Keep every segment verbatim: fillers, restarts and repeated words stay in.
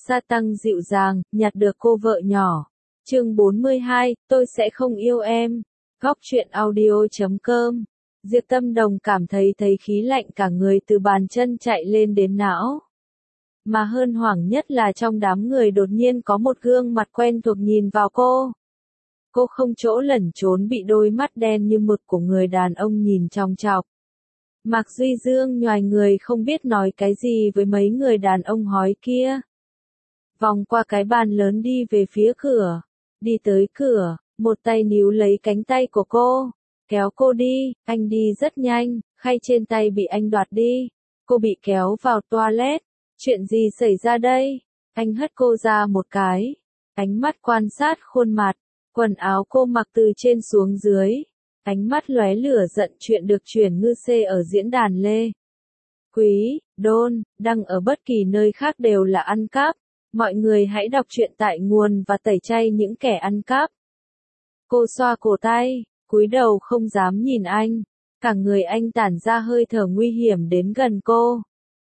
Sa tăng dịu dàng, nhặt được cô vợ nhỏ. Chương bốn mươi hai, tôi sẽ không yêu em. Góc truyện audio chấm com. Diệp Tâm Đồng cảm thấy thấy khí lạnh cả người từ bàn chân chạy lên đến não. Mà hơn hoảng nhất là trong đám người đột nhiên có một gương mặt quen thuộc nhìn vào cô. Cô không chỗ lẩn trốn bị đôi mắt đen như mực của người đàn ông nhìn chòng chọc. Mạc Duy Dương nhoài người không biết nói cái gì với mấy người đàn ông hói kia. Vòng qua cái bàn lớn đi về phía cửa. Đi tới cửa, một tay níu lấy cánh tay của cô. Kéo cô đi, anh đi rất nhanh, khay trên tay bị anh đoạt đi. Cô bị kéo vào toilet. Chuyện gì xảy ra đây? Anh hất cô ra một cái. Ánh mắt quan sát khuôn mặt. Quần áo cô mặc từ trên xuống dưới. Ánh mắt lóe lửa giận chuyện được chuyển ngư xê ở diễn đàn Lê. Quý, Đôn, đăng ở bất kỳ nơi khác đều là ăn cắp. Mọi người hãy đọc truyện tại nguồn và tẩy chay những kẻ ăn cắp. Cô xoa cổ tay, cúi đầu không dám nhìn anh. Cả người anh tản ra hơi thở nguy hiểm đến gần cô.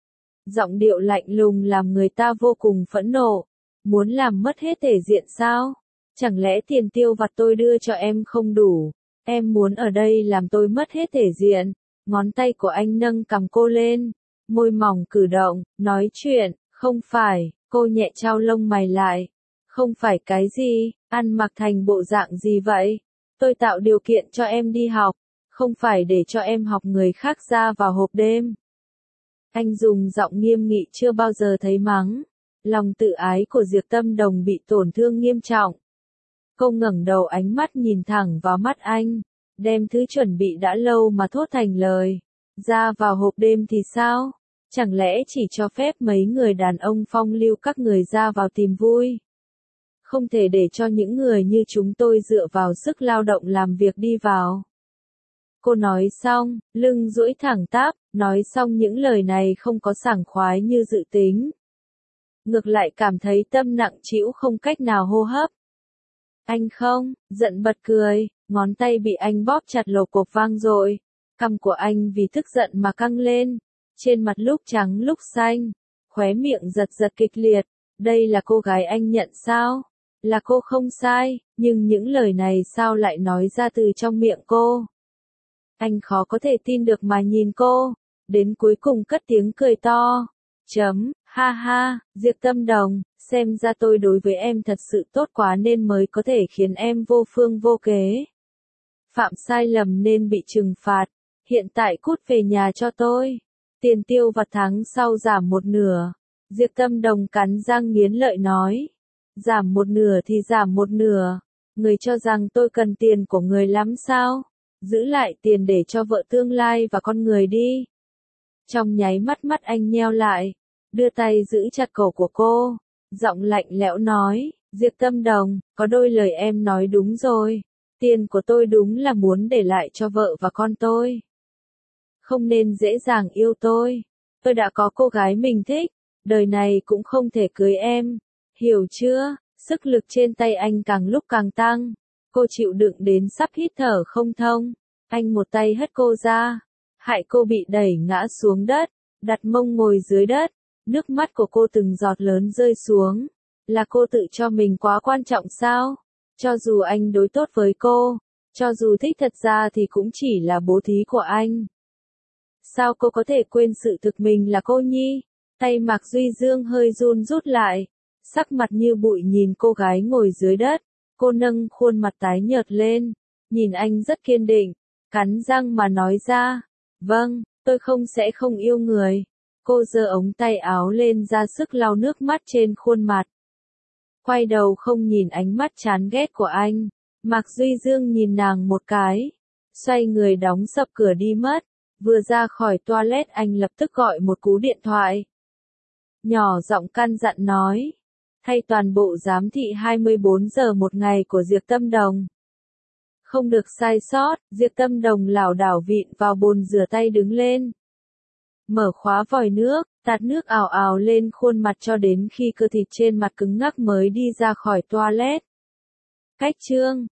Giọng điệu lạnh lùng làm người ta vô cùng phẫn nộ. Muốn làm mất hết thể diện sao? Chẳng lẽ tiền tiêu vặt tôi đưa cho em không đủ? Em muốn ở đây làm tôi mất hết thể diện. Ngón tay của anh nâng cằm cô lên. Môi mỏng cử động, nói chuyện, không phải, cô nhẹ trao lông mày lại. Không phải cái gì, ăn mặc thành bộ dạng gì vậy? Tôi tạo điều kiện cho em đi học, không phải để cho em học người khác ra vào hộp đêm. Anh dùng giọng nghiêm nghị chưa bao giờ thấy mắng. Lòng tự ái của Diệp Tâm Đồng bị tổn thương nghiêm trọng. Cô ngẩng đầu ánh mắt nhìn thẳng vào mắt anh, đem thứ chuẩn bị đã lâu mà thốt thành lời. Ra vào hộp đêm thì sao? Chẳng lẽ chỉ cho phép mấy người đàn ông phong lưu các người ra vào tìm vui? Không thể để cho những người như chúng tôi dựa vào sức lao động làm việc đi vào. Cô nói xong, lưng duỗi thẳng tắp, nói xong những lời này không có sảng khoái như dự tính. Ngược lại cảm thấy tâm nặng trĩu không cách nào hô hấp. Anh không, giận bật cười, ngón tay bị anh bóp chặt lột cộp vang dội. Cằm của anh vì tức giận mà căng lên. Trên mặt lúc trắng lúc xanh. Khóe miệng giật giật kịch liệt. Đây là cô gái anh nhận sao? Là cô không sai, nhưng những lời này sao lại nói ra từ trong miệng cô? Anh khó có thể tin được mà nhìn cô. Đến cuối cùng cất tiếng cười to. Chấm, ha ha, Diệp Tâm Đồng, xem ra tôi đối với em thật sự tốt quá nên mới có thể khiến em vô phương vô kế. Phạm sai lầm nên bị trừng phạt, hiện tại cút về nhà cho tôi. Tiền tiêu vặt tháng sau giảm một nửa. Diệp Tâm Đồng cắn răng nghiến lợi nói. Giảm một nửa thì giảm một nửa. Người cho rằng tôi cần tiền của người lắm sao? Giữ lại tiền để cho vợ tương lai và con người đi. Trong nháy mắt mắt anh nheo lại. Đưa tay giữ chặt cổ của cô. Giọng lạnh lẽo nói. Diệp Tâm Đồng, có đôi lời em nói đúng rồi. Tiền của tôi đúng là muốn để lại cho vợ và con tôi. Không nên dễ dàng yêu tôi. Tôi đã có cô gái mình thích. Đời này cũng không thể cưới em. Hiểu chưa? Sức lực trên tay anh càng lúc càng tăng. Cô chịu đựng đến sắp hít thở không thông. Anh một tay hất cô ra. Hại cô bị đẩy ngã xuống đất. Đặt mông ngồi dưới đất. Nước mắt của cô từng giọt lớn rơi xuống. Là cô tự cho mình quá quan trọng sao? Cho dù anh đối tốt với cô. Cho dù thích thật ra thì cũng chỉ là bố thí của anh. Sao cô có thể quên sự thực mình là cô nhi? Tay Mạc Duy Dương hơi run rút lại. Sắc mặt như bụi nhìn cô gái ngồi dưới đất. Cô nâng khuôn mặt tái nhợt lên. Nhìn anh rất kiên định. Cắn răng mà nói ra. Vâng, tôi không sẽ không yêu người. Cô giơ ống tay áo lên ra sức lau nước mắt trên khuôn mặt. Quay đầu không nhìn ánh mắt chán ghét của anh. Mạc Duy Dương nhìn nàng một cái. Xoay người đóng sập cửa đi mất. Vừa ra khỏi toilet anh lập tức gọi một cú điện thoại. Nhỏ giọng căn dặn nói. Thay toàn bộ giám thị hai mươi bốn giờ một ngày của Diệp Tâm Đồng. Không được sai sót, Diệp Tâm Đồng lảo đảo vịn vào bồn rửa tay đứng lên. Mở khóa vòi nước, tạt nước ào ào lên khuôn mặt cho đến khi cơ thịt trên mặt cứng ngắc mới đi ra khỏi toilet. Cách chương